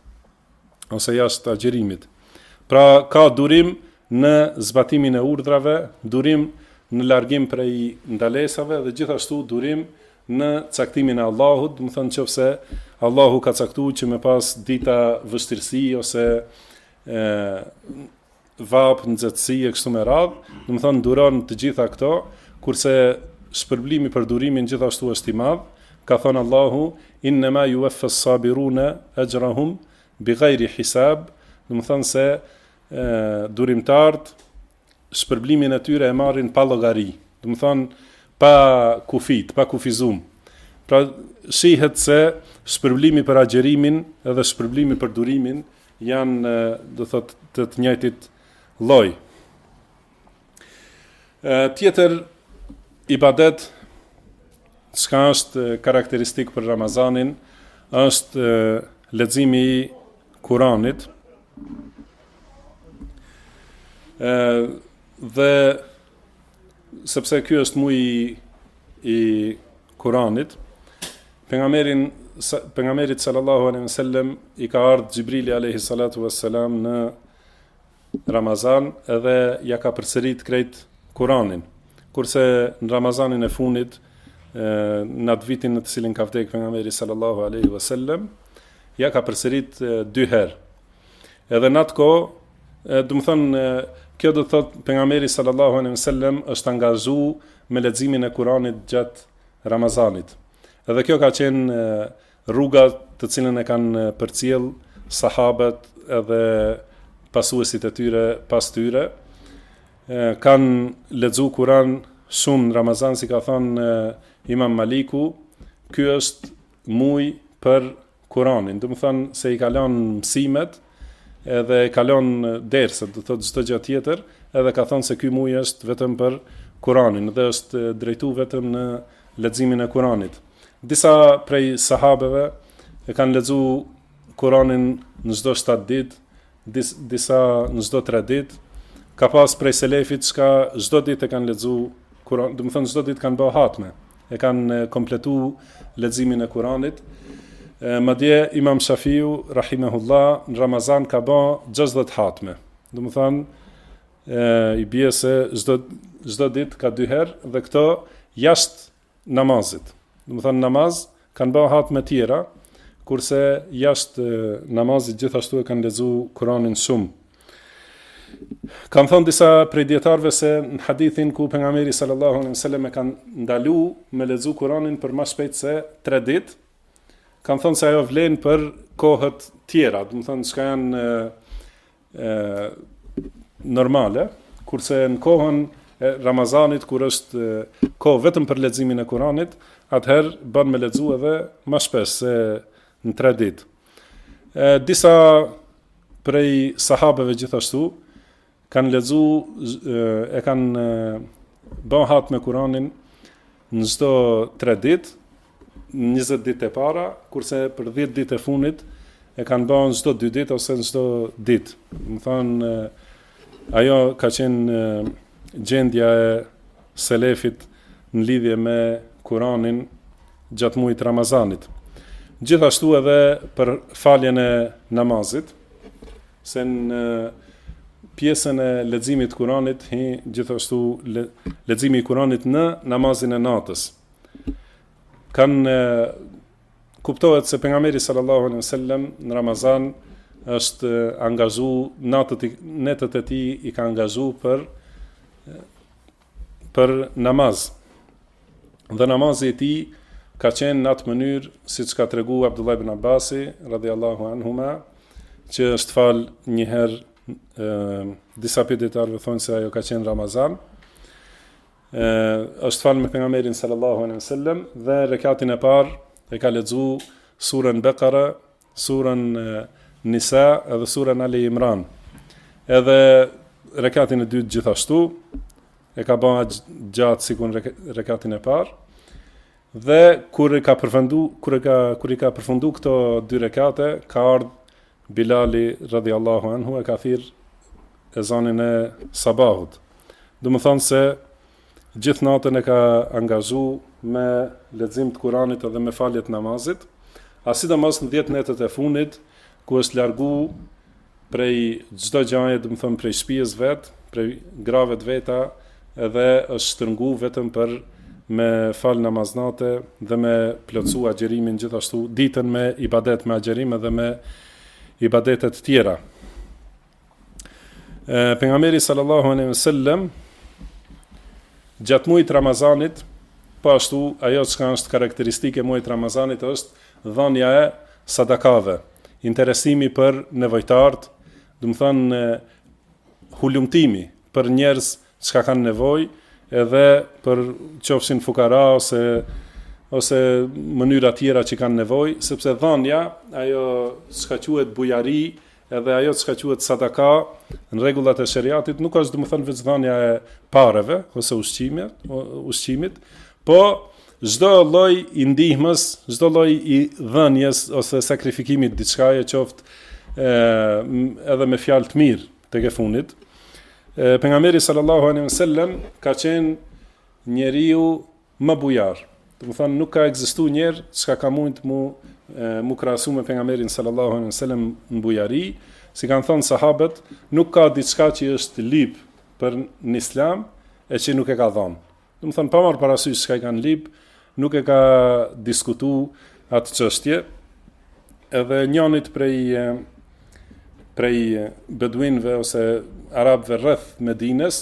ose jashtë agjerimit. Pra ka durim në zbatimin e urdhrave, durim në largim prej ndalesave, dhe gjithashtu durim në caktimin e Allahut, do të thonë nëse Allahu ka caktuar që me pas dita vështirësi ose vap, nxehtësi e kështu me radhë, do të thonë duron të gjitha këto, kurse shpërblimi për durimin gjithashtu është i madh. Ka thënë Allahu, innama yuwaffas sabiruna ajrahum bighayri hisab, do të thonë se durimtarët shpërblimin e tyre e marrin pa llogari, do të thonë pa kufit, pa kufizum. Pra shihet se shpërblimi për agjerimin edhe shpërblimi për durimin janë do thotë të njëjtit lloj. Tjetër ibadet çka është karakteristik për Ramazanin është leximi i Kuranit. Dhe sepse ky është muji i Kuranit, pejgamberit sallallahu alaihi wasallam i ka ardhur Xhibrili alayhi salatu wassalam në Ramazan edhe ja ka përsërit krejt Kuranin. Kurse në Ramazanin e funit, në atë vitin në të cilin ka vdekur pejgamberi sallallahu alaihi wasallam, ja ka përsërit 2 herë. Edhe në atë kohë, do të thonë, kjo do të thotë pejgamberi sallallahu alaihi wasallam është angazhuar me leximin e Kuranit gjatë Ramazanit. Edhe kjo ka qenë rruga të cilën e kanë përcjell sahabët edhe pasuesit e tyre pas tyre. Kanë lexuar Kuran shumë në Ramazan, si ka thënë Imam Maliku, ky është muj për Kuranin. Do të thonë se i kalon mësimet edhe e kalon derset, do thotë çdo gjë tjetër, edhe ka thënë se ky muj është vetëm për Kuranin dhe është drejtuar vetëm në leximin e Kuranit. Disa prej sahabeve e kanë lexuar Kuranin në çdo 7 ditë, disa në çdo 3 ditë. Ka pas prej selefit që çdo ditë e kanë lexuar Kur'an, do të thonë çdo ditë kanë bërë hatme, e kanë kompletuar leximin e Kuranit. Madje Imam Shafiu rahimahullah në Ramazan ka bërë 60 hatme. Do të thonë i bie se çdo ditë ka 2 herë dhe këto jashtë namazit. Do të thonë namaz kanë bërë hatme tjera, kurse jashtë namazit gjithashtu e kanë lexuar Kuranin shumë. Kanë thonë disa prej dietarëve se në hadithin ku pejgamberi sallallahu alaihi wasallam e kanë ndaluar me lexu Kuranin për më shpejt se 3 ditë, kanë thonë se ajo vlen për kohët tjera, do të thonë çka janë normale, kurse në kohën e Ramazanit kur është kohë vetëm për leximin e Kuranit, atëherë bën me lexu edhe më shpesh se në 3 ditë. Disa prej sahabeve gjithashtu kanë lexu e kanë bën hat me Kuranin në çdo 3 ditë, 20 ditë e para, kurse për 10 ditë e funit e kanë bën çdo 2 ditë ose çdo ditë. Do të thonë ajo ka qenë gjendja e selefit në lidhje me Kuranin gjatë muajit Ramazanit. Gjithashtu edhe për faljen e namazit, se në pjesën e leximit të Kuranit gjithashtu leximi i Kuranit në namazin e natës. Kuptohet se pejgamberi sallallahu alaihi wasallam në Ramazan është angazhuar, netët e tij i ka angazhuar për namaz. Dhe namazi i tij ka qenë në atë mënyrë siç ka treguar Abdullah ibn Abbasi radhiyallahu anhuma, që është fal një herë, disa pjesëtarë thonë se ajo ka qenë Ramazan. Është fal me pejgamberin sallallahu alaihi wasallam dhe rekatin e parë e ka lexuar surën Beqara, surën Nisa edhe surën Ali Imran. Edhe rekatin e dytë gjithashtu e ka bërë gjatë sikur rekatin e parë. Dhe kur i ka përfundu këto 2 rekate, ka ardhur Bilali radhiyallahu anhu e ka thirr ezanin e sabahut. Do të thonë se gjithë natën e ka angazhuar me lexim të Kuranit edhe me faljet namazit, asidomos në 10 netët e funit, ku është largu prej çdo gjaje, do të thonë prej shtëpisë vet, prej grave të veta, edhe është shtrëngu vetëm për me fal namaznate dhe me plotësu agjerimin, gjithashtu ditën me ibadet me agjerim dhe me ibadetet tjera. Pejgamberi sallallahu alaihi wasallam gjatë muajit Ramazanit, po ashtu ajo që është karakteristike muajit Ramazanit është dhënia e sadakave, interesimi për nevojtarët, do të thonë hulumtimi për njerëz që kanë nevojë, edhe për qofshin fukara ose mënyra tjera që kanë nevojë, sepse dhënia, ajo çka quhet bujari, edhe ajo çka quhet sadaka në rregullat e shariatit nuk është domethënë vetë dhënia e pareve ose ushqimit, po çdo lloj i ndihmës, çdo lloj i dhënies ose sakrifikimit diçka e qoftë edhe me fjalë të mirë tek e fundit. Pejgamberi sallallahu alaihi wasallam ka qenë njeriu më bujar. Do të thonë nuk ka ekzistuar njerë që ka mund mu krahasu me pejgamberin sallallahu alaihi wasallam në bujari, si kanë thënë sahabët, nuk ka diçka që është lip për në Islam e që nuk e ka dhënë. Do të thonë pa marrë parasysh çka i kanë lip, nuk e ka diskutuar atë çështje. Edhe njënit prej beduinëve ose arabëve rreth Medinës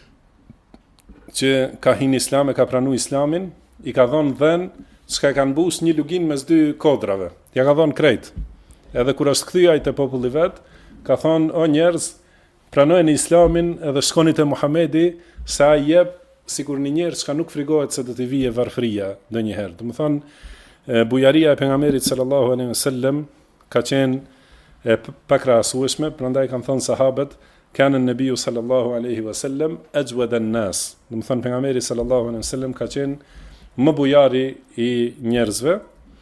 që ka hin Islam e ka pranu Islamin, i ka dhënë dhën çka e kanë bus një lugin mes dy kodrave. Ja ka dhënë krejt. Edhe kur është kthyer ai te populli vet, ka thonë o njerëz, pranojeni Islamin edhe shkoni te Muhamedi, se ai jep sikur një njerëz që nuk frigohet se do t'i vijë varfëria ndonjëherë. Do të thonë bujaria e pejgamberit sallallahu alaihi wasallam ka qenë pakrahasueshme, prandaj kanë thënë sahabët kanë nebiu sallallahu alaihi wasallam ajwad an-nas. Do të thonë pejgamberi sallallahu alaihi wasallam ka qenë më bujari i njerëzve.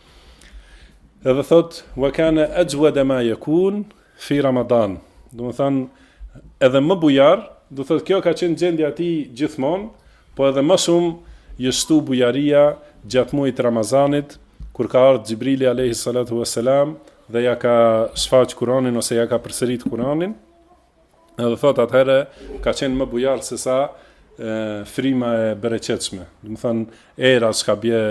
Edhe thot wa kana ajwad ma yakun fi Ramadan. Do të thonë edhe më bujar, do thotë kjo ka qenë gjendja e tij gjithmonë, po edhe më shumë jeshtu bujaria gjatë muajit Ramazanit, kur ka ardhur Xhibrili alayhi salatu wassalam dhe ja ka shfaq Kur'anin ose ja ka përsërit Kur'anin. Edhe thot atëherë ka qenë më bujar se sa frima e bereqetshme. Do të thonë era që ka bie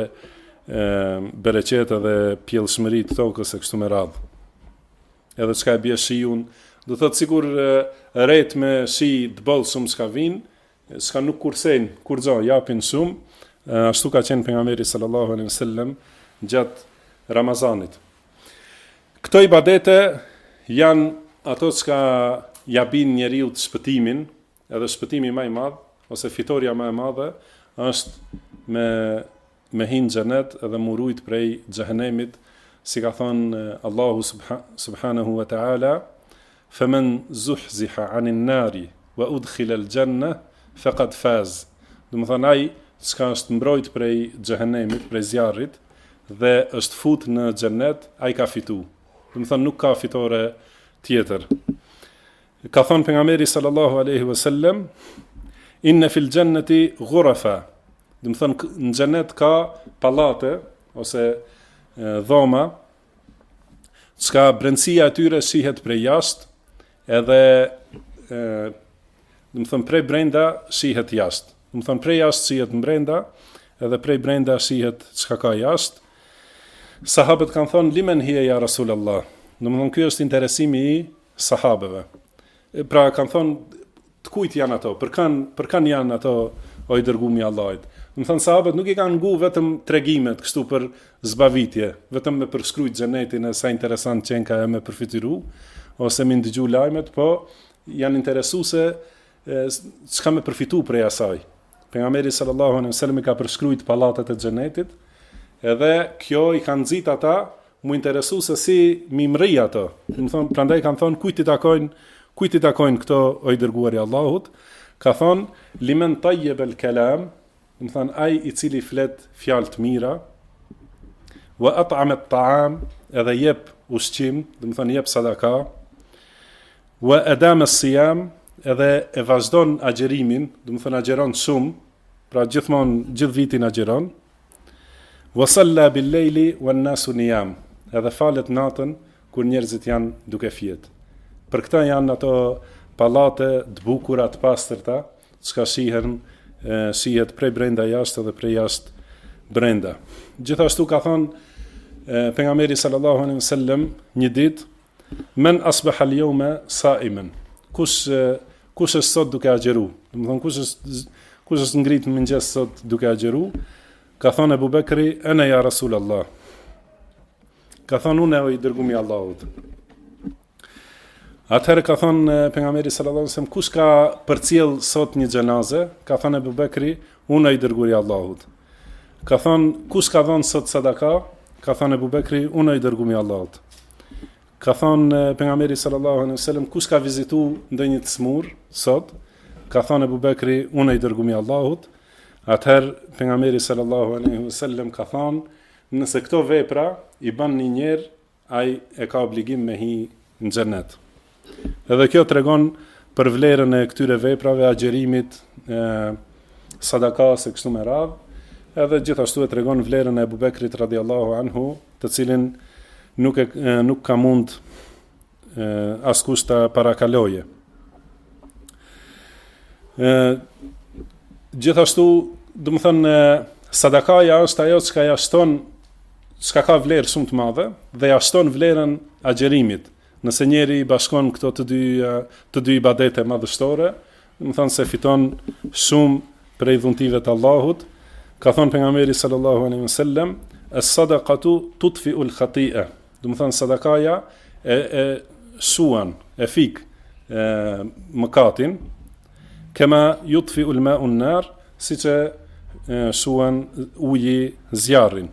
bereqet edhe pjellshmëri të tokës e kështu me radhë. Edhe çka e bie shiun, do thotë sikur rret me shi të bollshëm çka vijnë, s'ka nuk kursejnë, kur gjo, japin shumë, ashtu ka qenë pejgamberi sallallahu alaihi wasallam gjatë Ramazanit. Këto ibadete janë ato që ja bin njeriu të shpëtimin, edhe shpëtimi më i madh, ose fitoria më e madhe, është me hinë xhenet edhe mu rujt prej xhehenemit, si ka thonë Allahu subhanahu wa ta'ala, "Faman zuhziha 'anil nari wa udkhila al-janna faqad faz." Do të thonë ai që është mbrojt prej xhehenemit, prej zjarrit dhe është fut në xhenet, ai ka fituar. Do të thonë nuk ka fitore tjetër. Ka thonë pejgamberi sallallahu alaihi wasallam, "Inna fil jannati ghurafa." Do të thonë në xhenet ka pallate ose dhoma, çka brendësia e tyre shihet prej jashtë, edhe do të thonë prej brenda shihet jashtë. Do të thonë prej jashtë shihet brenda, edhe prej brenda shihet çka ka jashtë. Sahabët kanë thonë limen hiya ya Rasulullah. Do të thonë ky është interesimi i sahabëve. Pra kanë thonë të kujt janë ato, për kanë janë ato o i dërguami i Allahit. Do të thonë sahabët nuk i kanë ngu vetëm tregimet kështu për zbavitje, vetëm me përshkruajt xhenetin e sa interesant qenë ka me përfitiru ose me ndëgju lajmet, po janë interesuese çka me përfitu prej asaj. Pejgamberi sallallahu alaihi wasallam ka përshkruajt pallatet e xhenetit, edhe kjo i kanë nxit ata mu interesu se si mi mri ato. Do të thonë prandaj kanë thonë kujt i takojnë këto o i dërguari i Allahut. Ka thonë limen tayyib el kalam, do të thonë ai i cili flet fjalë të mira, wa at'ama at-ta'am, edhe jep ushqim, do të thonë jep sadaka, wa adama as-siyam, edhe e vazhdon agjerimin, do të thonë agjeron shumë, pra gjithmonë gjithë vitin agjeron, wa salla bil-layli wan-nasu niyam, edhe falet natën kur njerëzit janë duke fjet. Për këta janë ato pallate të bukura të pastërta, çka shihen shihet prej brenda jashtë dhe prej jashtë brenda. Gjithashtu ka thënë pejgamberi sallallahu alaihi wasallam një ditë, men asbaha al-yawma sa'iman. Kush është sot duke agjeru? Do të thonë kush është ngrit në mëngjes sot duke agjeru? Ka thënë Abu Bekri, ana ya Rasulullah. Ka thënë unë o i dërgumi i Allahut. Atëherë ka thënë pejgamberi sallallahu alaihi wasallam, kush ka përcjell sot një xhenaze? Ka thënë Abu Bekri, unë i dërguari i Allahut. Ka thënë kush ka dhënë sot sadaka? Ka thënë Abu Bekri, unë i dërguari i Allahut. Ka thënë pejgamberi sallallahu alaihi wasallam, kush ka vizituar ndonjë të smur sot? Ka thënë Abu Bekri, unë i dërguari i Allahut. Atëherë pejgamberi sallallahu alaihi wasallam ka thënë, nëse këto vepra i bën një njerë, ai e ka obligim me hi në xhenet. Edhe kjo tregon për vlerën e këtyre veprave, agjerimit, sadakas e kështu me radhë, edhe gjithashtu e tregon vlerën e Abu Bekrit radiallahu anhu, të cilin nuk ka mund askush ta parakaloje. Gjithashtu, do të thënë, sadakaja është ajo çka ka vlerë shumë të madhe dhe ja shton vlerën agjerimit. Nëse njeri i bashkon këto të dy ibadete madhështore, do të thonë se fiton shumë prej dhuntive të Allahut. Ka thënë pejgamberi sallallahu alaihi wasallam, as-sadaqatu tudfi'u al-khati'a. Do të thonë sadakaja e shuan, e fik mëkatin, kema yudfi'u al-ma'u an-nar, siç e shuan uji zjarrin.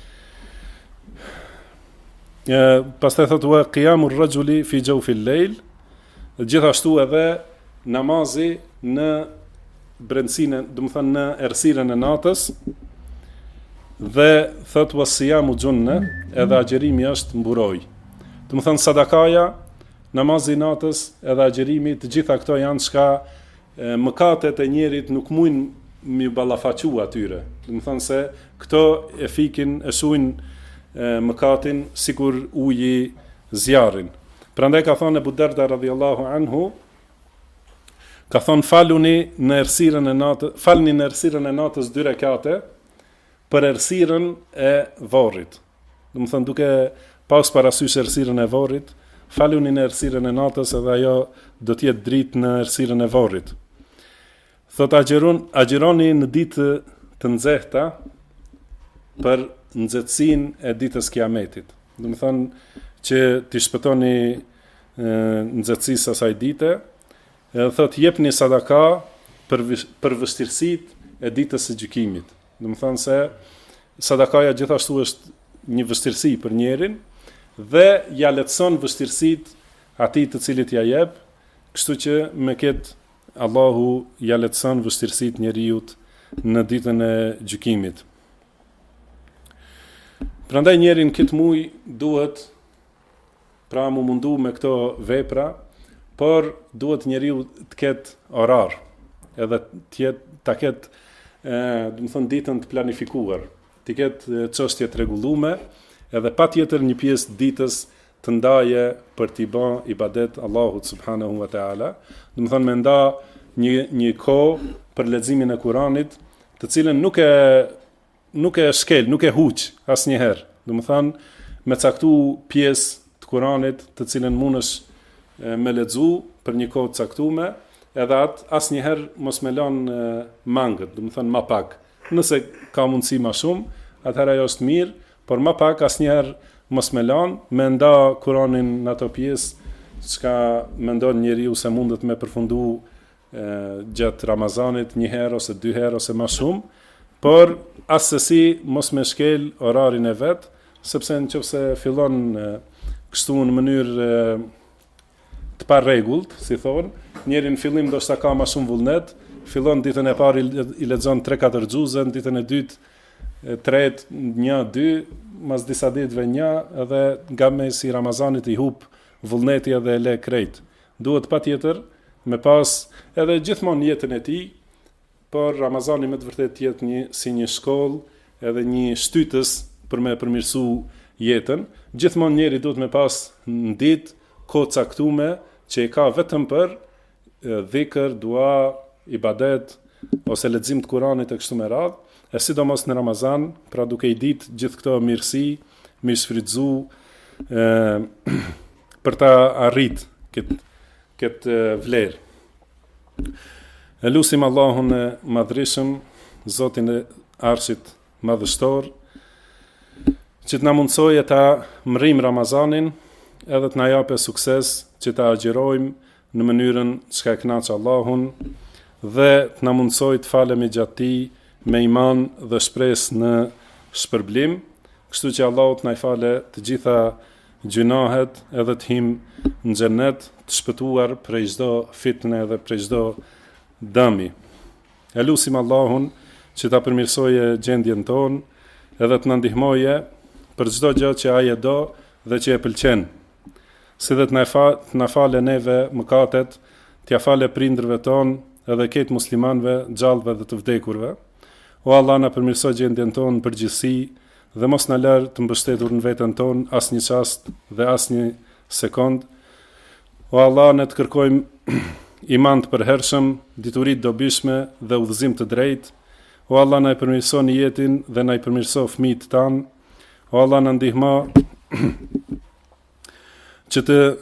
Pastaj thotë wa qiyamur rajuli fi jawfi al-layl, gjithashtu edhe namazi në brendsinë, do të thonë në errësirën e natës, dhe thotë was-siyamu junna, edhe agjerimi është mburoj. Do të thonë sadakaja, namazi i natës edhe agjerimi, të gjitha këto janë çka mëkatet e njerit nuk mujnë mi ballafaqu atyre. Do të thonë se këto e fikin, e shujnë mëkatin sikur uji zjarrin. Prandaj ka thënë Abu Darda radhiyallahu anhu, ka thënë falni në errësirën e natës 2 rekate për errësirën e varrit. Do të thonë duke pas parasysh errësirën e varrit, faluni në errësirën e natës edhe ajo do të jetë dritë në errësirën e varrit. Thot agjeroni në ditë të nxehta për nxehtësinë e ditës kiametit. Do të thonë që t'i shpëtoni nxehtësisë asaj dite, edhe thot jepni sadaka për vështirësitë e ditës së gjykimit. Do të thonë se sadakaja gjithashtu është një vështirësi për njerin dhe ja lehtëson vështirësitë atij të cilit ja jep, kështu që me këtë Allahu ja lehtëson vështirësitë njerëzit në ditën e gjykimit. Prandaj njerin këtë muj duhet pra mu mundu me këto vepra, por duhet njeriu të ketë orar, edhe ta ketë, do të thonë, ditën të planifikuar, të ketë çështje të rregulluara, edhe patjetër një pjesë ditës të ndaje për t'i bën ibadet Allahut subhanahu wa taala, do të thonë me nda një kohë për leximin e Kuranit, të cilën nuk e shkel, nuk e huq asnjëherë. Do të thonë me caktu pjesë të Kuranit të cilën mundesh me lexu për një kohë të caktuar, edhe atë asnjëherë mos me lën mangët, do të thonë më pak. Nëse ka mundësi më shumë, atëherë ajo është mirë, por më pak asnjëherë mos me lën, me nda Kuranin në ato pjesë çka mendon njeriu se mundet me përfundu gjatë Ramazanit 1 herë ose 2 herë ose më shumë, por asesi mos me shkel orarin e vet, sepse nëse fillon kështu në mënyrë të pa rregullt, si thonë, njeri në fillim do shta ka më shumë vullnet, fillon ditën e parë i lexon 3-4 xhuze, ditën e dytë 3, 1, 2, mas disa ditëve 1, edhe nga mesi Ramazanit i hub vullneti edhe e le krejt. Duhet patjetër me pas edhe gjithmonë jetën e tij, por Ramazani me të vërtet jetë si një shkollë, edhe një shtytës për me përmirësu jetën. Gjithmonë njeri duhet me pas në ditë kohë caktuar që e ka vetëm për dhikr, dua, ibadet, ose lexim të Kuranit e kështu me radhë, e sidomos në Ramazan, pra duke i ditë gjithë këto mirësi, mirë shfrytëzu për ta arrit këtë vlerë. E lusim Allahun e madhrishëm, Zotin e Arshit madhështor, që të na mundsojë ta mrim Ramazanin, edhe të na japë sukses që ta agjërojmë në mënyrën që ka kënaqë Allahun, dhe të na mundsojë të falemi gjatë tij me iman dhe shpresë në shpërblim, kështu që Allahu të na falë të gjitha gjunahet edhe të him në xhenet, të shpëtuar prej çdo fitne dhe prej çdo dëmi. E lusim Allahun që ta përmirësojë gjendjen tonë edhe të na ndihmoje për çdo gjë që ai e do dhe që e pëlqen. Si dhe të na falë neve mëkatet, t'ja falë prindërve tonë edhe këtë muslimanëve, gjallëve dhe të vdekurve. O Allah, na përmirësoj gjendjen tonë në përgjithësi dhe mos na lër të mbështetur në veten tonë asnjë çast dhe asnjë sekond. O Allah, ne të kërkojmë iman të përhershëm, dituri të dobishme dhe udhëzim të drejtë. O Allah, na i përmirëso në jetin dhe na i përmirëso fëmijët tanë. O Allah, na ndihmo që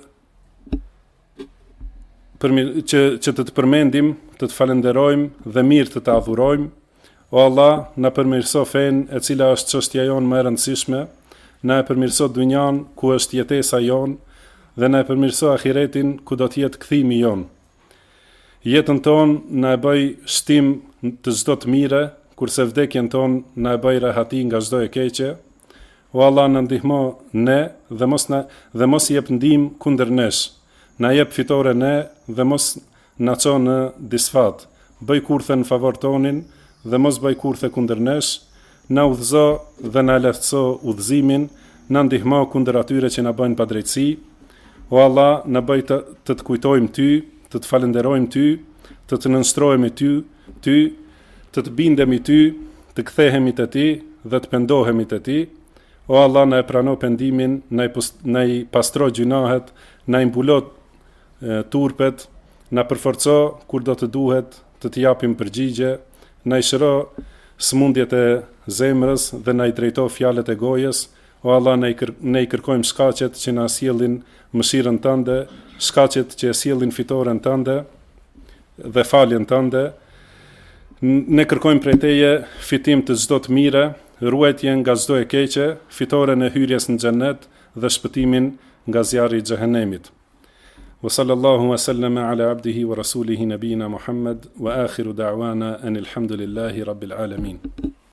të përmendim, të të falenderojmë dhe mirë të adhurojmë. O Allah, na përmirëso fen e cila është çështja jonë më e rëndësishme, na e përmirëso dynjan ku është jetesa jonë dhe na e përmirëso ahiretin ku do të jetë kthimi jonë. Jetën tonë na e bëj shtim të çdo të mire, kurse vdekjen tonë na e bëj rehati nga çdo e keqe. O Allah, na ndihmo ne dhe mos jep ndihmë kundër nesh. Na jep fitore ne dhe mos na ço në disfat. Bëj kurthe në favor tonin dhe mos bëj kurthe kundër nesh. Na udhëzo dhe na lehtëso udhëzimin, na ndihmo kundër atyre që na bëjnë padrejtësi. O Allah, na bëj të kujtojmë ty, të të falenderojmë ty, të të nënshtrohemi ty, të të bindemi ty, të kthehemi te ti dhe të pendohemi te ti. O Allah, na e prano pendimin, na i pastro gjunahet, na i mbulo turpet, na përforco kur do të duhet të japim përgjigje, na i shëro smundjet e zemrës dhe na i drejto fjalët e gojës. O Allah, ne i kërkojmë shkaqet që na sjellin mëshirën tënde, shkaqet që e sjellin fitoren tënde dhe faljen tënde. Ne kërkojmë prej teje fitim të çdo të mire, ruajtje nga çdo e keqe, fitoren e hyrjes në xhennet dhe shpëtimin nga zjarri i xhehenemit. Wa sallallahu wa sallama ala abdihi wa rasulihi nabina Muhammad wa akhiru da'wana anil hamdulillahi rabbil alamin.